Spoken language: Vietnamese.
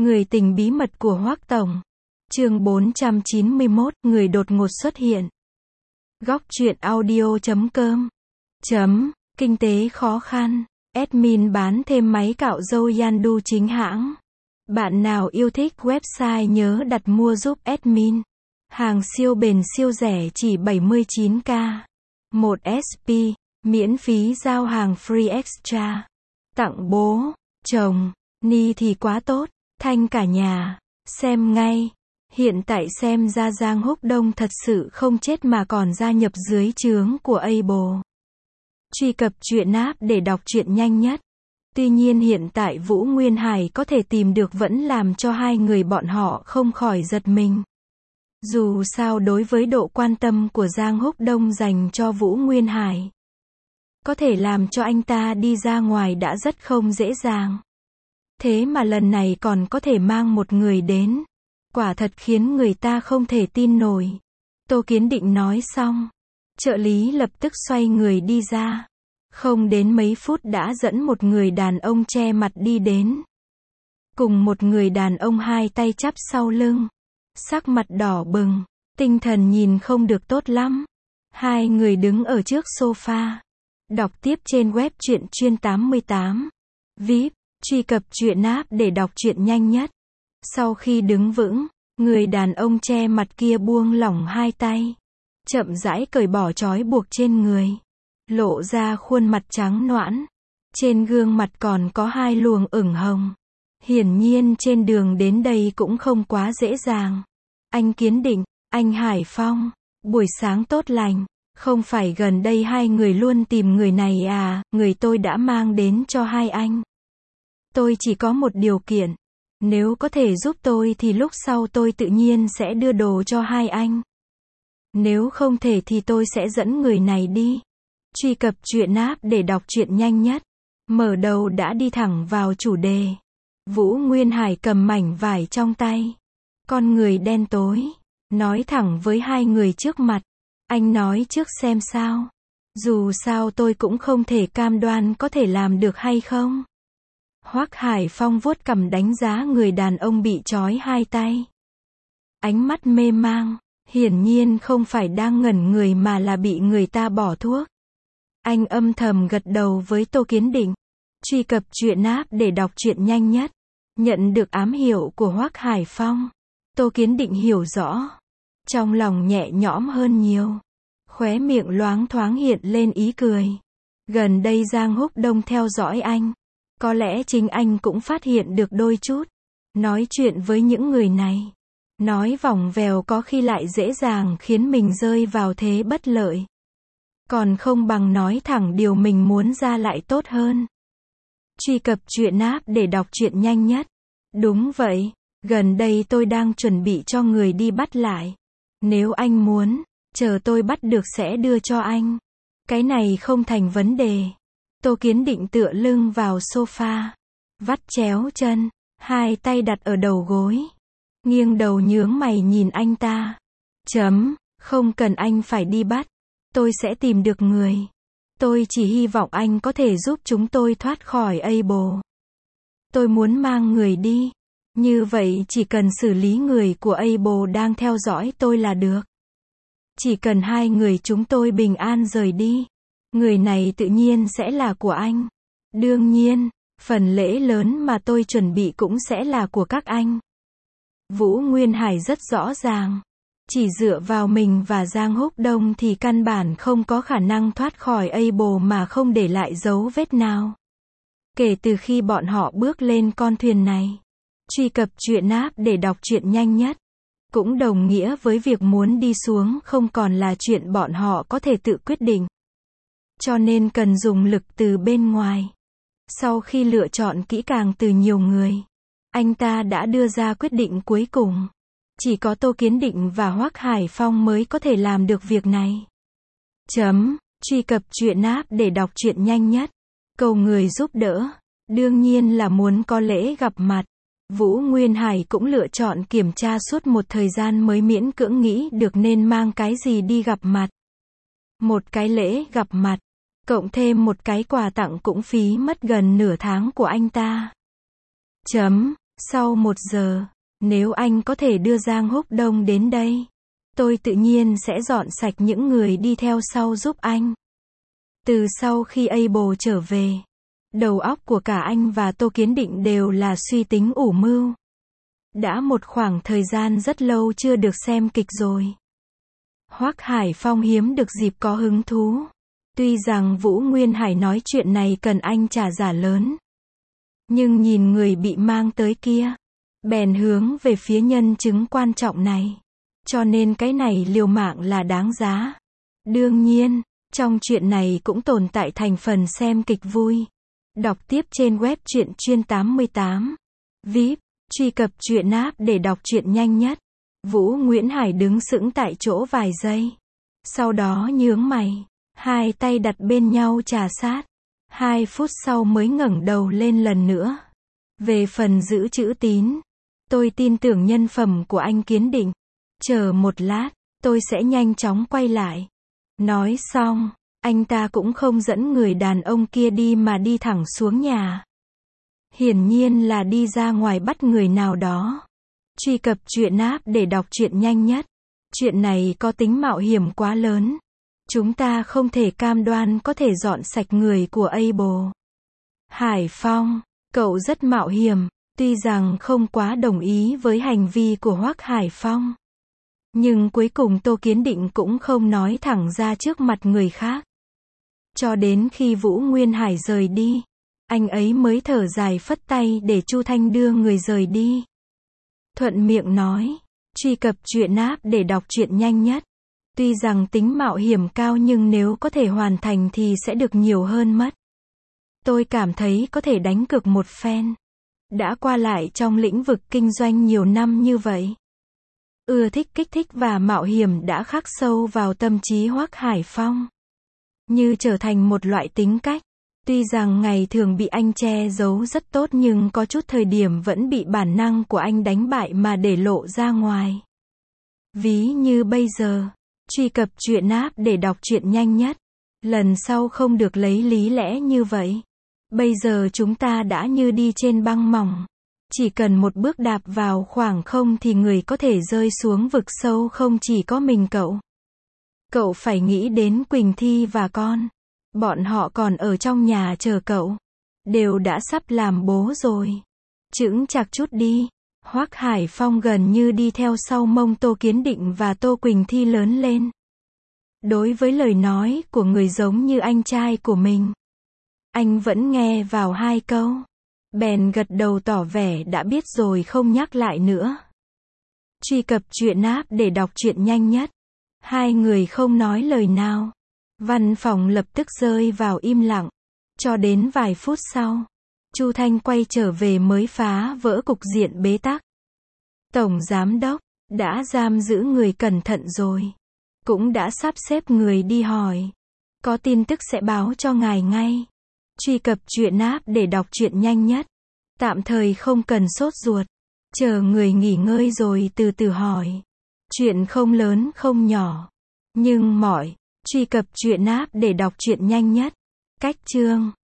Người tình bí mật của Hoắc Tổng. Chương 491, người đột ngột xuất hiện. Góc truyện audio.com. Kinh tế khó khăn. Admin bán thêm máy cạo râu Yandu chính hãng. Bạn nào yêu thích website nhớ đặt mua giúp admin. Hàng siêu bền siêu rẻ chỉ 79k. 1 SP, miễn phí giao hàng free extra. Tặng bố, chồng, ni thì quá tốt, thanh cả nhà. Xem ngay. Hiện tại xem ra Giang Húc Đông thật sự không chết mà còn gia nhập dưới trướng của Able. Truy cập truyện app để đọc truyện nhanh nhất. Tuy nhiên hiện tại Vũ Nguyên Hải có thể tìm được vẫn làm cho hai người bọn họ không khỏi giật mình. Dù sao đối với độ quan tâm của Giang Húc Đông dành cho Vũ Nguyên Hải, có thể làm cho anh ta đi ra ngoài đã rất không dễ dàng. Thế mà lần này còn có thể mang một người đến. Quả thật khiến người ta không thể tin nổi. Tô Kiến Định nói xong, trợ lý lập tức xoay người đi ra. Không đến mấy phút đã dẫn một người đàn ông che mặt đi đến. Cùng một người đàn ông hai tay chắp sau lưng. Sắc mặt đỏ bừng, tinh thần nhìn không được tốt lắm. Hai người đứng ở trước sofa. Đọc tiếp trên web truyện chuyên 88. VIP, truy cập truyện app để đọc truyện nhanh nhất. Sau khi đứng vững, người đàn ông che mặt kia buông lỏng hai tay. Chậm rãi cởi bỏ trói buộc trên người. Lộ ra khuôn mặt trắng nõn. Trên gương mặt còn có hai luồng ửng hồng. Hiển nhiên trên đường đến đây cũng không quá dễ dàng. Anh Kiến Định, anh Hải Phong, buổi sáng tốt lành. Không phải gần đây hai người luôn tìm người này à, người tôi đã mang đến cho hai anh. Tôi chỉ có một điều kiện. Nếu có thể giúp tôi thì lúc sau tôi tự nhiên sẽ đưa đồ cho hai anh. Nếu không thể thì tôi sẽ dẫn người này đi. Truy cập truyện app để đọc truyện nhanh nhất. Mở đầu đã đi thẳng vào chủ đề. Vũ Nguyên Hải cầm mảnh vải trong tay. Con người đen tối. Nói thẳng với hai người trước mặt. Anh nói trước xem sao. Dù sao tôi cũng không thể cam đoan có thể làm được hay không. Hoắc Hải Phong vuốt cằm đánh giá người đàn ông bị trói hai tay. Ánh mắt mê mang, hiển nhiên không phải đang ngẩn người mà là bị người ta bỏ thuốc. Anh âm thầm gật đầu với Tô Kiến Định. Truy cập truyện app để đọc truyện nhanh nhất. Nhận được ám hiệu của Hoắc Hải Phong. Tô Kiến Định hiểu rõ. Trong lòng nhẹ nhõm hơn nhiều. Khóe miệng loáng thoáng hiện lên ý cười. Gần đây Giang Húc Đông theo dõi anh. Có lẽ chính anh cũng phát hiện được đôi chút. Nói chuyện với những người này. Nói vòng vèo có khi lại dễ dàng khiến mình rơi vào thế bất lợi. Còn không bằng nói thẳng điều mình muốn ra lại tốt hơn. Truy cập truyện app để đọc truyện nhanh nhất. Đúng vậy, gần đây tôi đang chuẩn bị cho người đi bắt lại. Nếu anh muốn, chờ tôi bắt được sẽ đưa cho anh. Cái này không thành vấn đề. Tô Kiến Định tựa lưng vào sofa. Vắt chéo chân, hai tay đặt ở đầu gối. Nghiêng đầu nhướng mày nhìn anh ta. Không cần anh phải đi bắt. Tôi sẽ tìm được người. Tôi chỉ hy vọng anh có thể giúp chúng tôi thoát khỏi Able. Tôi muốn mang người đi. Như vậy chỉ cần xử lý người của Able đang theo dõi tôi là được. Chỉ cần hai người chúng tôi bình an rời đi. Người này tự nhiên sẽ là của anh. Đương nhiên, phần lễ lớn mà tôi chuẩn bị cũng sẽ là của các anh. Vũ Nguyên Hải rất rõ ràng. Chỉ dựa vào mình và Giang Húc Đông thì căn bản không có khả năng thoát khỏi Able mà không để lại dấu vết nào. Kể từ khi bọn họ bước lên con thuyền này. Truy cập truyện app để đọc truyện nhanh nhất. Cũng đồng nghĩa với việc muốn đi xuống không còn là chuyện bọn họ có thể tự quyết định. Cho nên cần dùng lực từ bên ngoài. Sau khi lựa chọn kỹ càng từ nhiều người, anh ta đã đưa ra quyết định cuối cùng. Chỉ có Tô Kiến Định và Hoắc Hải Phong mới có thể làm được việc này. Truy cập truyện app để đọc truyện nhanh nhất. Cầu người giúp đỡ. Đương nhiên là muốn có lễ gặp mặt. Vũ Nguyên Hải cũng lựa chọn kiểm tra suốt một thời gian mới miễn cưỡng nghĩ được nên mang cái gì đi gặp mặt. Một cái lễ gặp mặt. Cộng thêm một cái quà tặng cũng phí mất gần nửa tháng của anh ta. Sau 1 giờ, nếu anh có thể đưa Giang Húc Đông đến đây, tôi tự nhiên sẽ dọn sạch những người đi theo sau giúp anh. Từ sau khi Able trở về, đầu óc của cả anh và Tô Kiến Định đều là suy tính ủ mưu. Đã một khoảng thời gian rất lâu chưa được xem kịch rồi. Hoắc Hải Phong hiếm được dịp có hứng thú. Tuy rằng Vũ Nguyên Hải nói chuyện này cần anh trả giá lớn. Nhưng nhìn người bị mang tới kia, bèn hướng về phía nhân chứng quan trọng này. Cho nên cái này liều mạng là đáng giá. Đương nhiên, trong chuyện này cũng tồn tại thành phần xem kịch vui. Đọc tiếp trên web truyện chuyên 88. VIP, truy cập truyện app để đọc truyện nhanh nhất. Vũ Nguyễn Hải đứng sững tại chỗ vài giây. Sau đó nhướng mày, hai tay đặt bên nhau trà sát. 2 phút sau mới ngẩng đầu lên lần nữa. Về phần giữ chữ tín, tôi tin tưởng nhân phẩm của anh Kiến Định. Chờ một lát, tôi sẽ nhanh chóng quay lại. Nói xong, anh ta cũng không dẫn người đàn ông kia đi mà đi thẳng xuống nhà. Hiển nhiên là đi ra ngoài bắt người nào đó. Truy cập truyện app để đọc truyện nhanh nhất. Chuyện này có tính mạo hiểm quá lớn. Chúng ta không thể cam đoan có thể dọn sạch người của Able. Hải Phong, cậu rất mạo hiểm, tuy rằng không quá đồng ý với hành vi của Hoắc Hải Phong. Nhưng cuối cùng Tô Kiến Định cũng không nói thẳng ra trước mặt người khác. Cho đến khi Vũ Nguyên Hải rời đi, anh ấy mới thở dài phất tay để Chu Thanh đưa người rời đi. Thuận miệng nói, truy cập truyện app để đọc truyện nhanh nhất. Tuy rằng tính mạo hiểm cao nhưng nếu có thể hoàn thành thì sẽ được nhiều hơn mất. Tôi cảm thấy có thể đánh cược một phen. Đã qua lại trong lĩnh vực kinh doanh nhiều năm như vậy. Ưa thích kích thích và mạo hiểm đã khắc sâu vào tâm trí Hoắc Hải Phong. Như trở thành một loại tính cách. Tuy rằng ngày thường bị anh che giấu rất tốt nhưng có chút thời điểm vẫn bị bản năng của anh đánh bại mà để lộ ra ngoài. Ví như bây giờ, truy cập truyện app để đọc truyện nhanh nhất. Lần sau không được lấy lý lẽ như vậy. Bây giờ chúng ta đã như đi trên băng mỏng. Chỉ cần một bước đạp vào khoảng không thì người có thể rơi xuống vực sâu không chỉ có mình cậu. Cậu phải nghĩ đến Quỳnh Thi và con. Bọn họ còn ở trong nhà chờ cậu. Đều đã sắp làm bố rồi. Chững chạc chút đi. Hoắc Hải Phong gần như đi theo sau mông Tô Kiến Định và Tô Quỳnh Thi lớn lên. Đối với lời nói của người giống như anh trai của mình, anh vẫn nghe vào 2 câu. Bèn gật đầu tỏ vẻ đã biết rồi không nhắc lại nữa. Truy cập truyện app để đọc truyện nhanh nhất. Hai người không nói lời nào. Văn phòng lập tức rơi vào im lặng. Cho đến vài phút sau, Chu Thanh quay trở về mới phá vỡ cục diện bế tắc. Tổng giám đốc đã giam giữ người cẩn thận rồi. Cũng đã sắp xếp người đi hỏi. Có tin tức sẽ báo cho ngài ngay. Truy cập truyện app để đọc truyện nhanh nhất. Tạm thời không cần sốt ruột. Chờ người nghỉ ngơi rồi từ từ hỏi. Chuyện không lớn không nhỏ. Nhưng truy cập truyện app để đọc truyện nhanh nhất. Cách chương